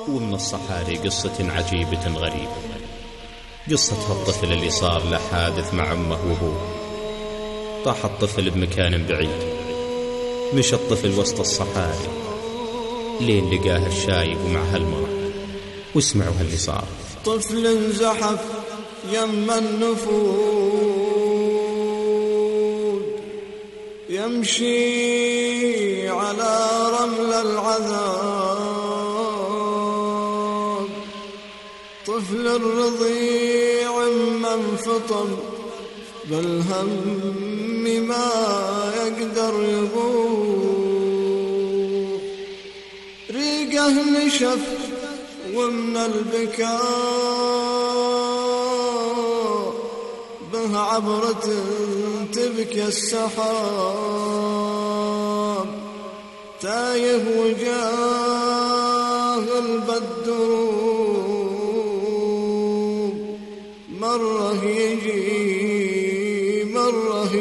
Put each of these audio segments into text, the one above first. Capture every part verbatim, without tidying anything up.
ومن الصحاري قصة عجيبة غريبة، قصة الطفل اللي صار له حادث مع أمه وأبوه. طاح الطفل بمكان بعيد، مشى الطفل وسط الصحاري لين لقاه الشايب ومع هالمرة، واسمعوا هاللي صار. طفل زحف يم النفود، يمشي على رمل العذاب. طفل الرضيع من فطم بالهم ما يقدر يبوح. ريقه نشف ومن البكاء به عبرة تبكي السحاب. تايه وجاه البدروب، مرة يجي مرة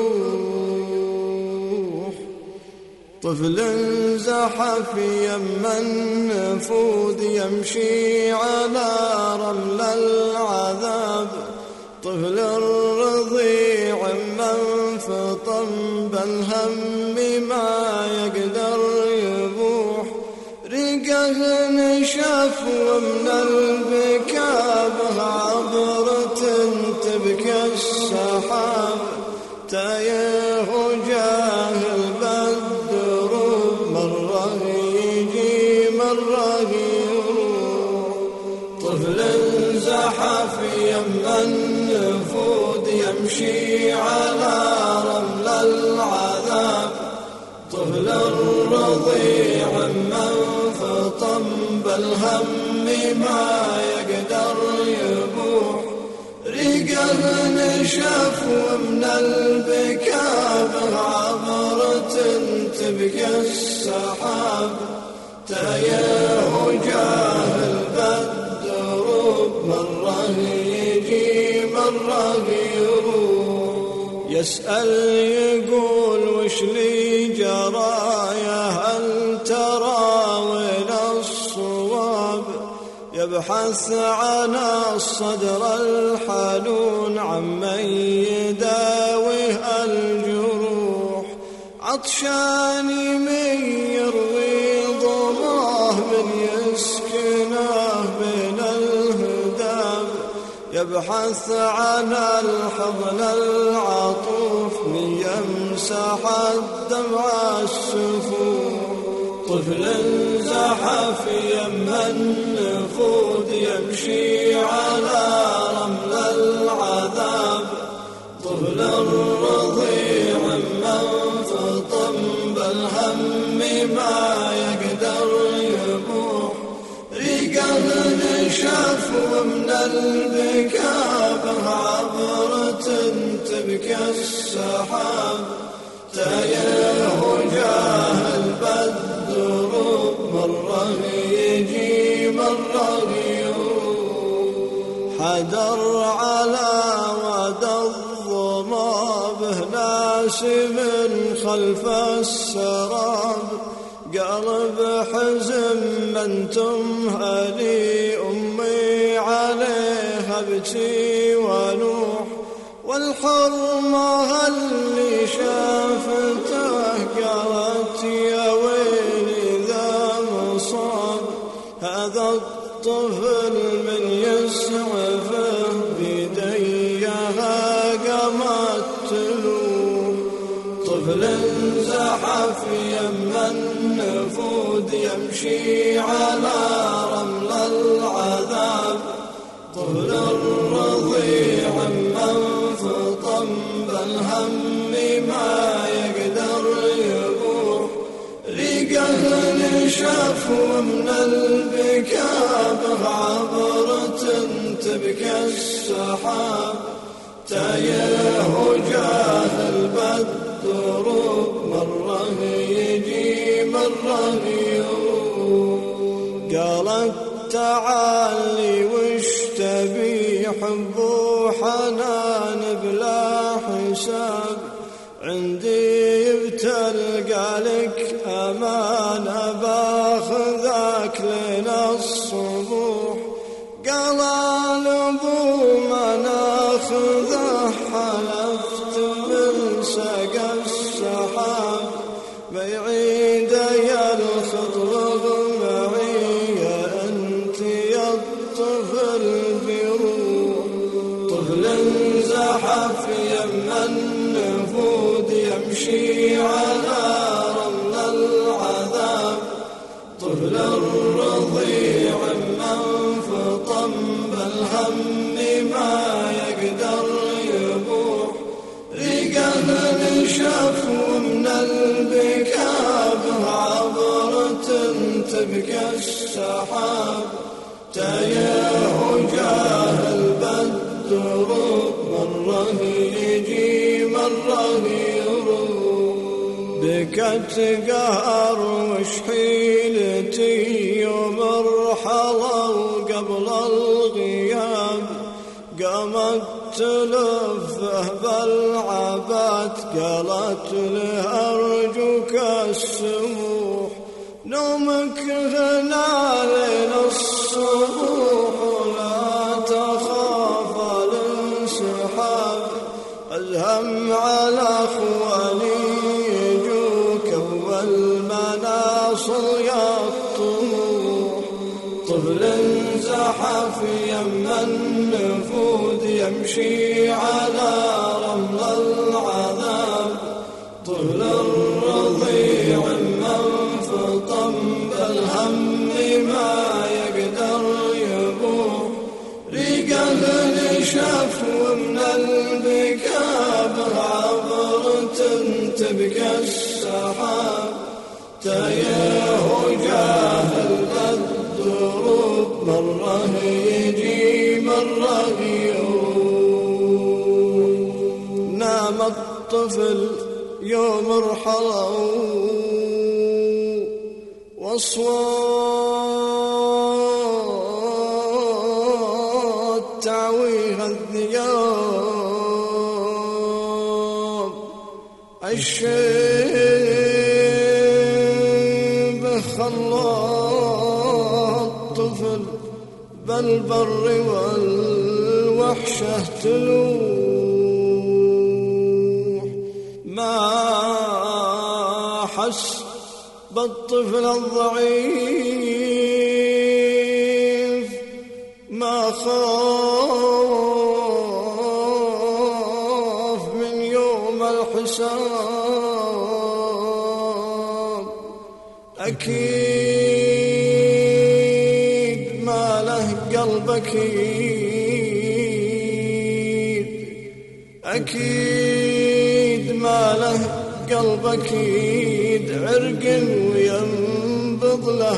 يروح. طفل زحف يم النفود، يمشي على رمل العذاب. طفل الرضيع من فطم بالهم ما يقدر يبوح. ريقه نشف ومن البكاء به عبرة تبكي السحاب. تايه وجاه البدروب، مرة يجي مرة يروح. طفل زحف يم النفود، يمشي على رمل العذاب. طفل الرضيع من فطم بالهم ما يقدر يبوح. ريقه نشف ومن البكاء به عبرة تبكي السحاب. تايه وجاه البدروب، مرة يجي مرة يروح. يسأل يقول وش لي جرايا، هل ترى وين الصواب؟ يبحث عن الصدر الحنون عمن يداويه الجروح. عطشان من يروي ضماه، من يسكنه بين الهداب. يبحث عن الحضن العطوف، من يمسح الدمع السفوح. طفل زحف يم النفود، يمشي على رمل العذاب. طفل الرضيع من فطم بالهم ما يقدر يبوح. ريقه نشف ومن البكاء به عبرة تبكي السحاب. تايه وجاه البدروب، مرة يجي مرة يروح. حدر على واد الظما، به ناس من خلف السراب. قلب حزن من تمهلي أمي عليها ابكي ونوح. والحرمة اللي شافته قالت يا ويلي ذا مصاب. هذا الطفل من يسعفه بيديها قامت تلوح. طفل زحف يم النفود، يمشي على رمل العذاب. طفل الرضيع من فطم بالهم ما يقدر يبوح. ريقه نشف ومن البكاء به عبرة تبكي السحاب. تايه وجاه البدروب، مرة يجي مرة يروح. قالت تعالي وش تبي، حب وحنان بلا حساب. عندي بتلقى لك أمانة، باخذك لنا الصبوح. قال الأبو ما ناخذه حلفت من سقى السحاب. بعيد يا الخطر معي أنت يا الطفل بروح. طفل زحف يم النفود يمشي على رمل العذاب. طفل الرضيع من فطم بالهم ما يقدر يبوح. ريقه نشف ومن البكاء عبرة تبكى السحاب. تايه جاهل بالدروب مرة يجي مرة يروح. بكت قهر وش حيلتي يوم ارحلوا قبل الغياب. قامت تلفه بالعبات قالت له أرجوك السموح. نومك هنا ليل الصبوح ولا تخاف الانسحاب. الهم على أخواني يجوك والمناصر يا الطموح. طفل زحف يم النفود يمشي على رمل العذاب. طفل الرضيع من فطم بالهم ما يقدر يبوح. ريقه نشف ومن البكاء عبرة تبكى السحاب. تايه جاهل بالدروب مرة يجي مرة يروح. نام الطفل يوم ارحلوا واصوات تعويه الثياب. الشيب خلى الطفل بالبر والوحشة تلوح. ما حس بالطفل الضعيف ما خاف من يوم الحساب. أكيد ما له قلب أكيد. أكيد ما له قلب أكيد. عرق وينبض له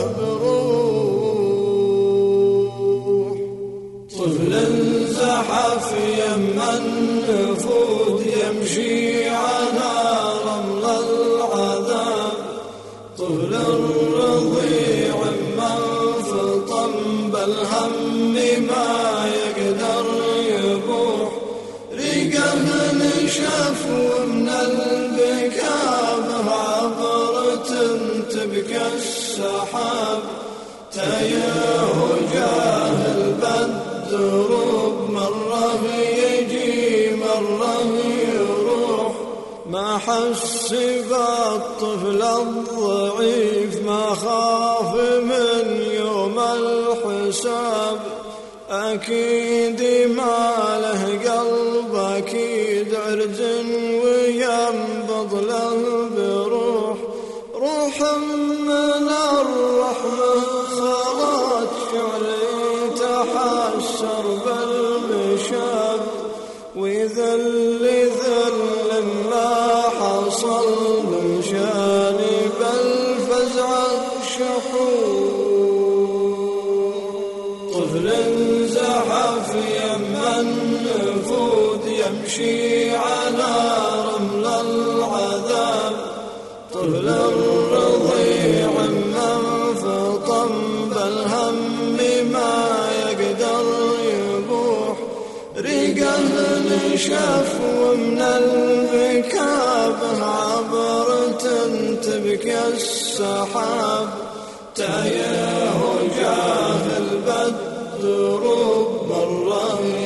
بروح. طفل زحف يم النفود يمشي على رمل العذاب. طفل الرضيع من فطم بالهم ما يقدر يبوح. ريقه نشف ومن البكاء عبرة تبكى السحاب. تايه جاهل بالدروب مرة يجي مرة يروح. ما حس بالطفل الضعيف ما خاف من يوم الحساب. أكيد ما له قلب أكيد. عرج وينبض له بروح. روح من الرحمة خلت شعلي تحسر بالمشاب. وذل ذل ما حصل من جانب الفزع الشحوح. طفل زحف يم النفود يمشي على رمل العذاب. طفل الرضيع من فطم بالهم ما يقدر يبوح. ريقه نشف ومن البكاء عبرة تبكى السحاب. تايه جاه دروب مرة